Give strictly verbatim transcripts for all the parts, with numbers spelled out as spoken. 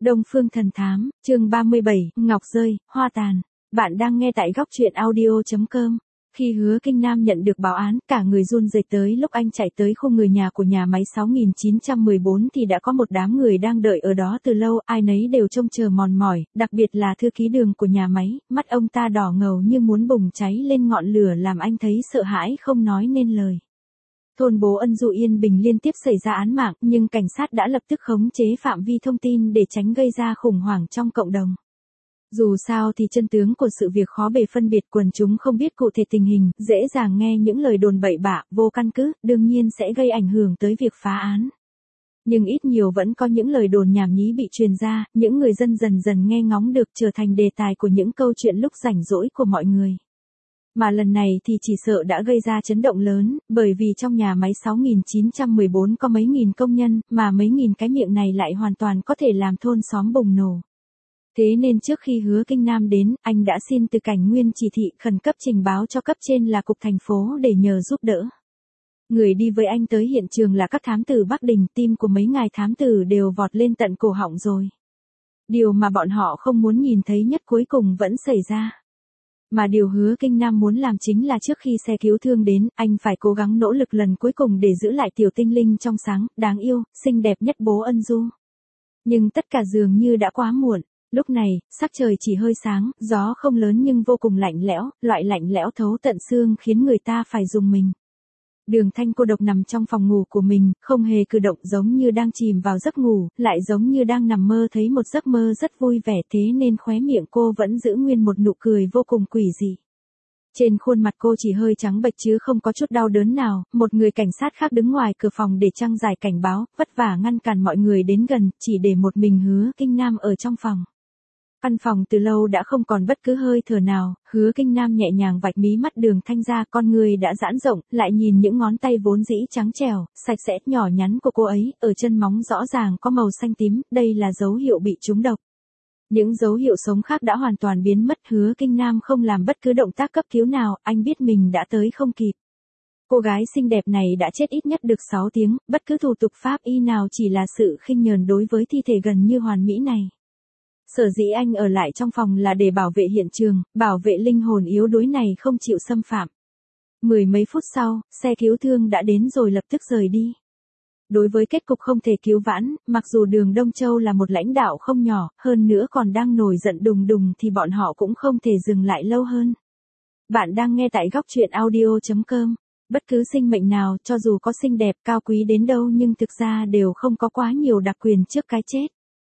Đông Phương Thần Thám, chương ba mươi bảy, Ngọc Rơi, Hoa Tàn. Bạn đang nghe tại góc truyện audio chấm com. Khi Hứa Kinh Nam nhận được báo án, cả người run rẩy tới lúc anh chạy tới khu người nhà của nhà máy sáu nghìn chín trăm mười bốn thì đã có một đám người đang đợi ở đó từ lâu, ai nấy đều trông chờ mòn mỏi, đặc biệt là thư ký Đường của nhà máy, mắt ông ta đỏ ngầu như muốn bùng cháy lên ngọn lửa làm anh thấy sợ hãi không nói nên lời. Thôn Bố Ân Du Yên Bình liên tiếp xảy ra án mạng, nhưng cảnh sát đã lập tức khống chế phạm vi thông tin để tránh gây ra khủng hoảng trong cộng đồng. Dù sao thì chân tướng của sự việc khó bề phân biệt, quần chúng không biết cụ thể tình hình, dễ dàng nghe những lời đồn bậy bạ, vô căn cứ, đương nhiên sẽ gây ảnh hưởng tới việc phá án. Nhưng ít nhiều vẫn có những lời đồn nhảm nhí bị truyền ra, những người dân dần dần nghe ngóng được trở thành đề tài của những câu chuyện lúc rảnh rỗi của mọi người. Mà lần này thì chỉ sợ đã gây ra chấn động lớn, bởi vì trong nhà máy sáu nghìn chín trăm mười bốn có mấy nghìn công nhân, mà mấy nghìn cái miệng này lại hoàn toàn có thể làm thôn xóm bùng nổ. Thế nên trước khi Hứa Kinh Nam đến, anh đã xin từ Cảnh Nguyên chỉ thị khẩn cấp trình báo cho cấp trên là cục thành phố để nhờ giúp đỡ. Người đi với anh tới hiện trường là các thám tử Bắc Đình, tim của mấy ngài thám tử đều vọt lên tận cổ họng rồi. Điều mà bọn họ không muốn nhìn thấy nhất cuối cùng vẫn xảy ra. Mà điều Hứa Kinh Nam muốn làm chính là trước khi xe cứu thương đến, anh phải cố gắng nỗ lực lần cuối cùng để giữ lại tiểu tinh linh trong sáng, đáng yêu, xinh đẹp nhất Bố Ân Du. Nhưng tất cả dường như đã quá muộn. Lúc này, sắc trời chỉ hơi sáng, gió không lớn nhưng vô cùng lạnh lẽo, loại lạnh lẽo thấu tận xương khiến người ta phải rùng mình. Đường Thanh cô độc nằm trong phòng ngủ của mình, không hề cử động, giống như đang chìm vào giấc ngủ, lại giống như đang nằm mơ thấy một giấc mơ rất vui vẻ, thế nên khóe miệng cô vẫn giữ nguyên một nụ cười vô cùng quỷ dị. Trên khuôn mặt cô chỉ hơi trắng bệch chứ không có chút đau đớn nào, một người cảnh sát khác đứng ngoài cửa phòng để trăng giải cảnh báo, vất vả ngăn cản mọi người đến gần, chỉ để một mình Hứa Kinh Nam ở trong phòng. Căn phòng từ lâu đã không còn bất cứ hơi thở nào, Hứa Kinh Nam nhẹ nhàng vạch mí mắt Đường Thanh ra, con người đã giãn rộng, lại nhìn những ngón tay vốn dĩ trắng trẻo, sạch sẽ, nhỏ nhắn của cô ấy, ở chân móng rõ ràng có màu xanh tím, đây là dấu hiệu bị trúng độc. Những dấu hiệu sống khác đã hoàn toàn biến mất, Hứa Kinh Nam không làm bất cứ động tác cấp cứu nào, anh biết mình đã tới không kịp. Cô gái xinh đẹp này đã chết ít nhất được sáu tiếng, bất cứ thủ tục pháp y nào chỉ là sự khinh nhờn đối với thi thể gần như hoàn mỹ này. Sở dĩ anh ở lại trong phòng là để bảo vệ hiện trường, bảo vệ linh hồn yếu đuối này không chịu xâm phạm. Mười mấy phút sau, xe cứu thương đã đến rồi lập tức rời đi. Đối với kết cục không thể cứu vãn, mặc dù Đường Đông Châu là một lãnh đạo không nhỏ, hơn nữa còn đang nổi giận đùng đùng thì bọn họ cũng không thể dừng lại lâu hơn. Bạn đang nghe tại góc truyện audio chấm com. Bất cứ sinh mệnh nào, cho dù có xinh đẹp, cao quý đến đâu nhưng thực ra đều không có quá nhiều đặc quyền trước cái chết.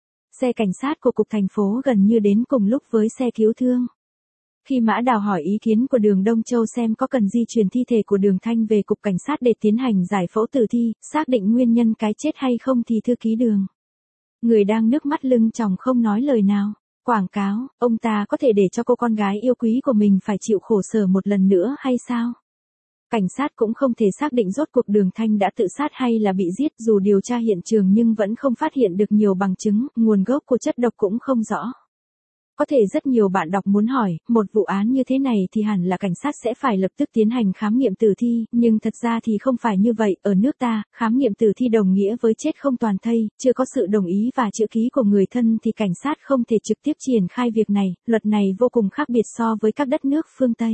Xe cảnh sát của cục thành phố gần như đến cùng lúc với xe cứu thương. Khi Mã Đào hỏi ý kiến của Đường Đông Châu xem có cần di chuyển thi thể của Đường Thanh về cục cảnh sát để tiến hành giải phẫu tử thi, xác định nguyên nhân cái chết hay không thì thư ký Đường. Người đang nước mắt lưng tròng không nói lời nào. Quảng cáo, ông ta có thể để cho cô con gái yêu quý của mình phải chịu khổ sở một lần nữa hay sao? Cảnh sát cũng không thể xác định rốt cuộc Đường Thanh đã tự sát hay là bị giết, dù điều tra hiện trường nhưng vẫn không phát hiện được nhiều bằng chứng, nguồn gốc của chất độc cũng không rõ. Có thể rất nhiều bạn đọc muốn hỏi, một vụ án như thế này thì hẳn là cảnh sát sẽ phải lập tức tiến hành khám nghiệm tử thi, nhưng thật ra thì không phải như vậy, ở nước ta, khám nghiệm tử thi đồng nghĩa với chết không toàn thây, chưa có sự đồng ý và chữ ký của người thân thì cảnh sát không thể trực tiếp triển khai việc này, luật này vô cùng khác biệt so với các đất nước phương Tây.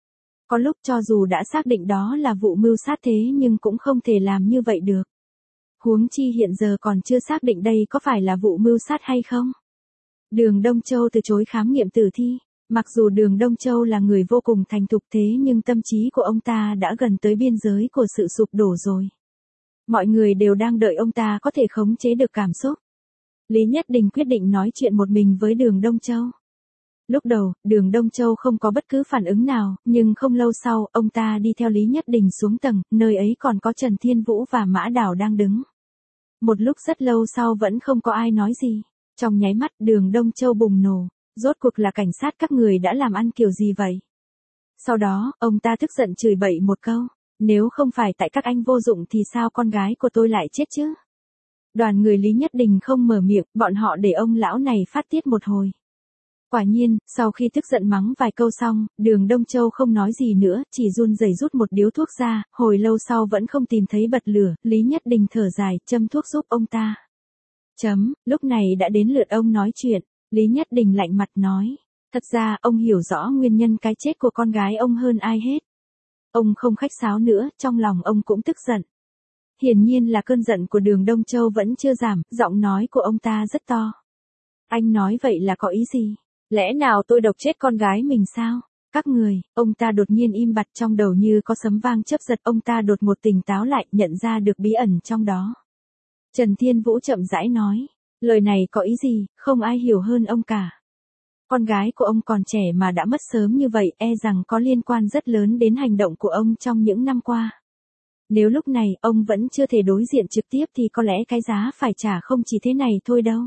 Có lúc cho dù đã xác định đó là vụ mưu sát thế nhưng cũng không thể làm như vậy được. Huống chi hiện giờ còn chưa xác định đây có phải là vụ mưu sát hay không. Đường Đông Châu từ chối khám nghiệm tử thi. Mặc dù Đường Đông Châu là người vô cùng thành thục thế nhưng tâm trí của ông ta đã gần tới biên giới của sự sụp đổ rồi. Mọi người đều đang đợi ông ta có thể khống chế được cảm xúc. Lý Nhất Đình quyết định nói chuyện một mình với Đường Đông Châu. Lúc đầu, Đường Đông Châu không có bất cứ phản ứng nào, nhưng không lâu sau, ông ta đi theo Lý Nhất Đình xuống tầng, nơi ấy còn có Trần Thiên Vũ và Mã Đào đang đứng. Một lúc rất lâu sau vẫn không có ai nói gì. Trong nháy mắt, Đường Đông Châu bùng nổ. Rốt cuộc là cảnh sát các người đã làm ăn kiểu gì vậy? Sau đó, ông ta tức giận chửi bậy một câu. Nếu không phải tại các anh vô dụng thì sao con gái của tôi lại chết chứ? Đoàn người Lý Nhất Đình không mở miệng, bọn họ để ông lão này phát tiết một hồi. Quả nhiên, sau khi tức giận mắng vài câu xong, Đường Đông Châu không nói gì nữa, chỉ run rẩy rút một điếu thuốc ra, hồi lâu sau vẫn không tìm thấy bật lửa, Lý Nhất Đình thở dài, châm thuốc giúp ông ta. Chấm, lúc này đã đến lượt ông nói chuyện, Lý Nhất Đình lạnh mặt nói. Thật ra ông hiểu rõ nguyên nhân cái chết của con gái ông hơn ai hết. Ông không khách sáo nữa, trong lòng ông cũng tức giận. Hiển nhiên là cơn giận của Đường Đông Châu vẫn chưa giảm, giọng nói của ông ta rất to. Anh nói vậy là có ý gì? Lẽ nào tôi độc chết con gái mình sao? Các người, ông ta đột nhiên im bặt, trong đầu như có sấm vang chớp giật, ông ta đột ngột tỉnh táo lại, nhận ra được bí ẩn trong đó. Trần Thiên Vũ chậm rãi nói, lời này có ý gì, không ai hiểu hơn ông cả. Con gái của ông còn trẻ mà đã mất sớm như vậy, e rằng có liên quan rất lớn đến hành động của ông trong những năm qua. Nếu lúc này ông vẫn chưa thể đối diện trực tiếp thì có lẽ cái giá phải trả không chỉ thế này thôi đâu.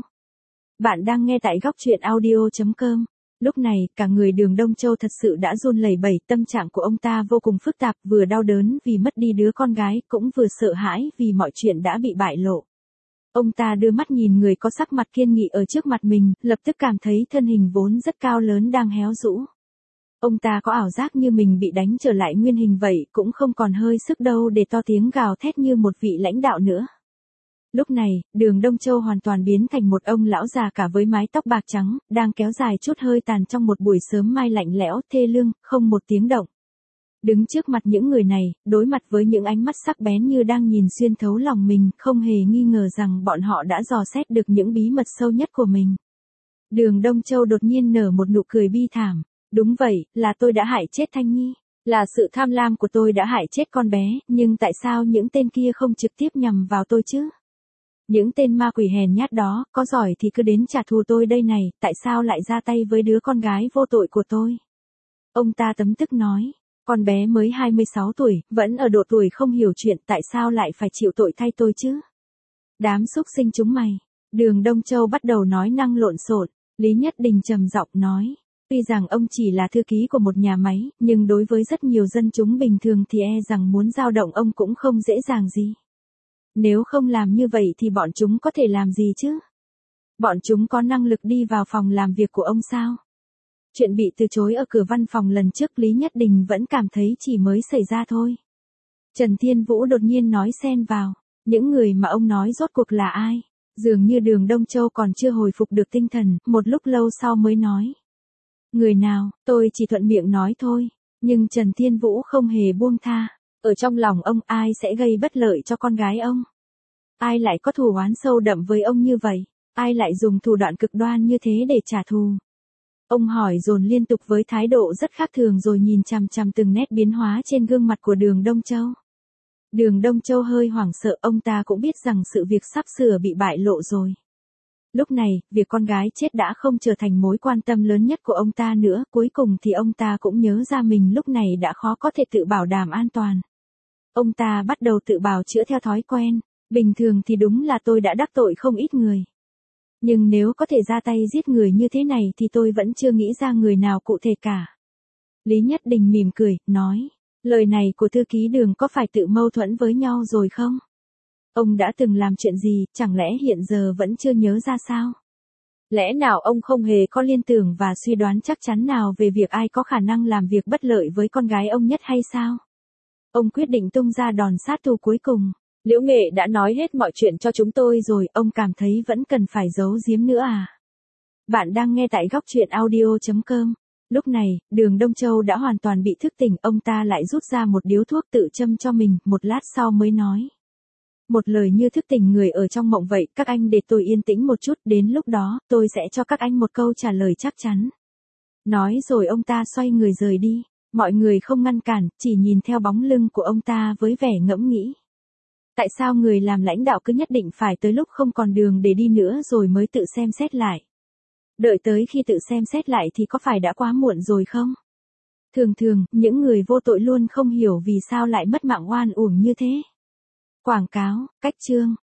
Bạn đang nghe tại góc truyện audio chấm com. Lúc này, cả người Đường Đông Châu thật sự đã run lẩy bẩy, tâm trạng của ông ta vô cùng phức tạp, vừa đau đớn vì mất đi đứa con gái, cũng vừa sợ hãi vì mọi chuyện đã bị bại lộ. Ông ta đưa mắt nhìn người có sắc mặt kiên nghị ở trước mặt mình, lập tức cảm thấy thân hình vốn rất cao lớn đang héo rũ. Ông ta có ảo giác như mình bị đánh trở lại nguyên hình vậy, cũng không còn hơi sức đâu để to tiếng gào thét như một vị lãnh đạo nữa. Lúc này, Đường Đông Châu hoàn toàn biến thành một ông lão già cả với mái tóc bạc trắng, đang kéo dài chút hơi tàn trong một buổi sớm mai lạnh lẽo, thê lương, không một tiếng động. Đứng trước mặt những người này, đối mặt với những ánh mắt sắc bén như đang nhìn xuyên thấu lòng mình, không hề nghi ngờ rằng bọn họ đã dò xét được những bí mật sâu nhất của mình. Đường Đông Châu đột nhiên nở một nụ cười bi thảm. Đúng vậy, là tôi đã hại chết Thanh Nhi. Là sự tham lam của tôi đã hại chết con bé, nhưng tại sao những tên kia không trực tiếp nhằm vào tôi chứ? Những tên ma quỷ hèn nhát đó, có giỏi thì cứ đến trả thù tôi đây này, tại sao lại ra tay với đứa con gái vô tội của tôi? Ông ta tấm tức nói, con bé mới hai mươi sáu tuổi, vẫn ở độ tuổi không hiểu chuyện, tại sao lại phải chịu tội thay tôi chứ? Đám xúc sinh chúng mày. Đường Đông Châu bắt đầu nói năng lộn xộn, Lý Nhất Đình trầm giọng nói. Tuy rằng ông chỉ là thư ký của một nhà máy, nhưng đối với rất nhiều dân chúng bình thường thì e rằng muốn dao động ông cũng không dễ dàng gì. Nếu không làm như vậy thì bọn chúng có thể làm gì chứ? Bọn chúng có năng lực đi vào phòng làm việc của ông sao? Chuyện bị từ chối ở cửa văn phòng lần trước Lý Nhất Đình vẫn cảm thấy chỉ mới xảy ra thôi. Trần Thiên Vũ đột nhiên nói xen vào, những người mà ông nói rốt cuộc là ai? Dường như Đường Đông Châu còn chưa hồi phục được tinh thần, một lúc lâu sau mới nói. Người nào, tôi chỉ thuận miệng nói thôi, nhưng Trần Thiên Vũ không hề buông tha. Ở trong lòng ông ai sẽ gây bất lợi cho con gái ông? Ai lại có thù oán sâu đậm với ông như vậy? Ai lại dùng thủ đoạn cực đoan như thế để trả thù? Ông hỏi dồn liên tục với thái độ rất khác thường rồi nhìn chằm chằm từng nét biến hóa trên gương mặt của Đường Đông Châu. Đường Đông Châu hơi hoảng sợ, ông ta cũng biết rằng sự việc sắp sửa bị bại lộ rồi. Lúc này, việc con gái chết đã không trở thành mối quan tâm lớn nhất của ông ta nữa, cuối cùng thì ông ta cũng nhớ ra mình lúc này đã khó có thể tự bảo đảm an toàn. Ông ta bắt đầu tự bào chữa theo thói quen, bình thường thì đúng là tôi đã đắc tội không ít người. Nhưng nếu có thể ra tay giết người như thế này thì tôi vẫn chưa nghĩ ra người nào cụ thể cả. Lý Nhất Đình mỉm cười, nói, lời này của thư ký Đường có phải tự mâu thuẫn với nhau rồi không? Ông đã từng làm chuyện gì, chẳng lẽ hiện giờ vẫn chưa nhớ ra sao? Lẽ nào ông không hề có liên tưởng và suy đoán chắc chắn nào về việc ai có khả năng làm việc bất lợi với con gái ông nhất hay sao? Ông quyết định tung ra đòn sát thủ cuối cùng. Liễu Nghệ đã nói hết mọi chuyện cho chúng tôi rồi, ông cảm thấy vẫn cần phải giấu giếm nữa à? Bạn đang nghe tại góc truyện audio chấm com. Lúc này, Đường Đông Châu đã hoàn toàn bị thức tỉnh, ông ta lại rút ra một điếu thuốc tự châm cho mình, một lát sau mới nói. Một lời như thức tỉnh người ở trong mộng vậy, các anh để tôi yên tĩnh một chút, đến lúc đó, tôi sẽ cho các anh một câu trả lời chắc chắn. Nói rồi ông ta xoay người rời đi, mọi người không ngăn cản, chỉ nhìn theo bóng lưng của ông ta với vẻ ngẫm nghĩ. Tại sao người làm lãnh đạo cứ nhất định phải tới lúc không còn đường để đi nữa rồi mới tự xem xét lại? Đợi tới khi tự xem xét lại thì có phải đã quá muộn rồi không? Thường thường, những người vô tội luôn không hiểu vì sao lại mất mạng oan uổng như thế. Quảng cáo, cách chương.